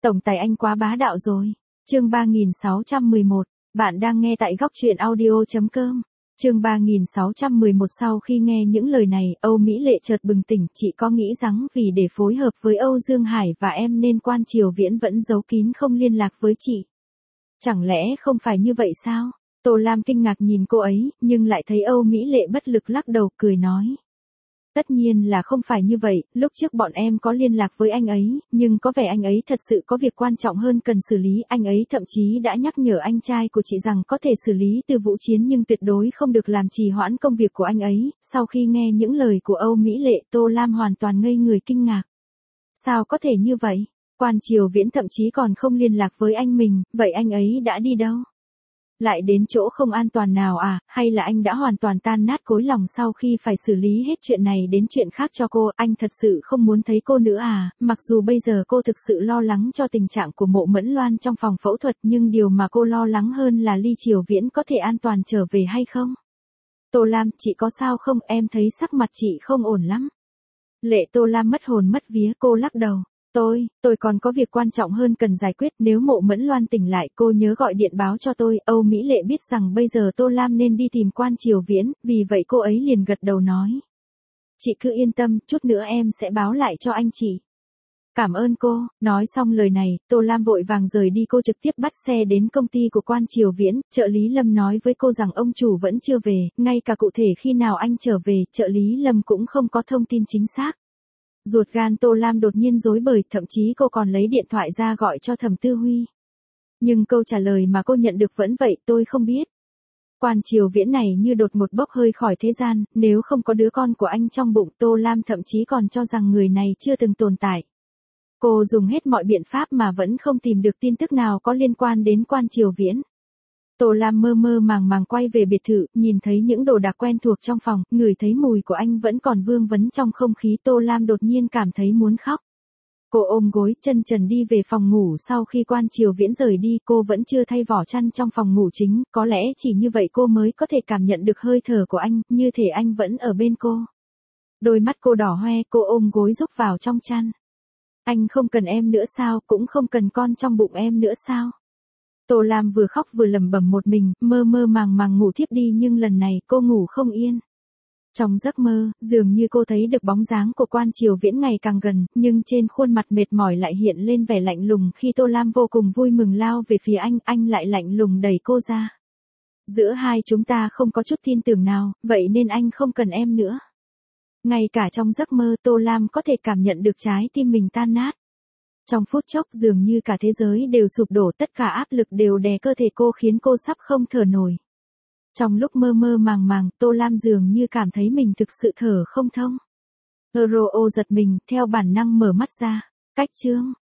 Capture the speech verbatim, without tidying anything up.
Tổng tài anh quá bá đạo rồi. Chương ba nghìn sáu trăm mười một, bạn đang nghe tại góc truyện audio chấm com. Chương ba nghìn sáu trăm mười một Sau khi nghe những lời này, Âu Mỹ Lệ chợt bừng tỉnh, chị có nghĩ rằng vì để phối hợp với Âu Dương Hải và em nên Quan Triều Viễn vẫn giấu kín không liên lạc với chị. Chẳng lẽ không phải như vậy sao? Tô Lam kinh ngạc nhìn cô ấy, nhưng lại thấy Âu Mỹ Lệ bất lực lắc đầu, cười nói. Tất nhiên là không phải như vậy, lúc trước bọn em có liên lạc với anh ấy, nhưng có vẻ anh ấy thật sự có việc quan trọng hơn cần xử lý, anh ấy thậm chí đã nhắc nhở anh trai của chị rằng có thể xử lý Từ Vũ Chiến nhưng tuyệt đối không được làm trì hoãn công việc của anh ấy. Sau khi nghe những lời của Âu Mỹ Lệ, Tô Lam hoàn toàn ngây người kinh ngạc. Sao có thể như vậy? Quan Triều Viễn thậm chí còn không liên lạc với anh mình, vậy anh ấy đã đi đâu? Lại đến chỗ không an toàn nào à, hay là anh đã hoàn toàn tan nát cối lòng sau khi phải xử lý hết chuyện này đến chuyện khác cho cô, anh thật sự không muốn thấy cô nữa à, mặc dù bây giờ cô thực sự lo lắng cho tình trạng của Mộ Mẫn Loan trong phòng phẫu thuật nhưng điều mà cô lo lắng hơn là Ly Triều Viễn có thể an toàn trở về hay không. Tô Lam, chị có sao không, em thấy sắc mặt chị không ổn lắm. Lệ Tô Lam mất hồn mất vía, cô lắc đầu. Tôi, tôi còn có việc quan trọng hơn cần giải quyết, nếu Mộ Mẫn Loan tỉnh lại cô nhớ gọi điện báo cho tôi. Âu Mỹ Lệ biết rằng bây giờ Tô Lam nên đi tìm Quan Triều Viễn, vì vậy cô ấy liền gật đầu nói. Chị cứ yên tâm, chút nữa em sẽ báo lại cho anh chị. Cảm ơn cô, nói xong lời này, Tô Lam vội vàng rời đi, cô trực tiếp bắt xe đến công ty của Quan Triều Viễn, trợ lý Lâm nói với cô rằng ông chủ vẫn chưa về, ngay cả cụ thể khi nào anh trở về, trợ lý Lâm cũng không có thông tin chính xác. Ruột gan Tô Lam đột nhiên rối bời, thậm chí cô còn lấy điện thoại ra gọi cho Thẩm Tư Huy. Nhưng câu trả lời mà cô nhận được vẫn vậy, tôi không biết. Quan Triều Viễn này như đột một bốc hơi khỏi thế gian, nếu không có đứa con của anh trong bụng, Tô Lam thậm chí còn cho rằng người này chưa từng tồn tại. Cô dùng hết mọi biện pháp mà vẫn không tìm được tin tức nào có liên quan đến Quan Triều Viễn. Tô Lam mơ mơ màng màng quay về biệt thự, nhìn thấy những đồ đạc quen thuộc trong phòng, ngửi thấy mùi của anh vẫn còn vương vấn trong không khí, Tô Lam đột nhiên cảm thấy muốn khóc. Cô ôm gối, chân trần đi về phòng ngủ, sau khi Quan Triều Viễn rời đi, cô vẫn chưa thay vỏ chăn trong phòng ngủ chính, có lẽ chỉ như vậy cô mới có thể cảm nhận được hơi thở của anh, như thể anh vẫn ở bên cô. Đôi mắt cô đỏ hoe, cô ôm gối rúc vào trong chăn. Anh không cần em nữa sao, cũng không cần con trong bụng em nữa sao? Tô Lam vừa khóc vừa lẩm bẩm một mình, mơ mơ màng màng ngủ thiếp đi, nhưng lần này cô ngủ không yên. Trong giấc mơ, dường như cô thấy được bóng dáng của Quan Triều Viễn ngày càng gần, nhưng trên khuôn mặt mệt mỏi lại hiện lên vẻ lạnh lùng. Khi Tô Lam vô cùng vui mừng lao về phía anh, anh lại lạnh lùng đẩy cô ra. Giữa hai chúng ta không có chút tin tưởng nào, vậy nên anh không cần em nữa. Ngay cả trong giấc mơ, Tô Lam có thể cảm nhận được trái tim mình tan nát. Trong phút chốc dường như cả thế giới đều sụp đổ, tất cả áp lực đều đè cơ thể cô khiến cô sắp không thở nổi. Trong lúc mơ mơ màng màng, Tô Lam dường như cảm thấy mình thực sự thở không thông. Euro giật mình, theo bản năng mở mắt ra. Cách chương.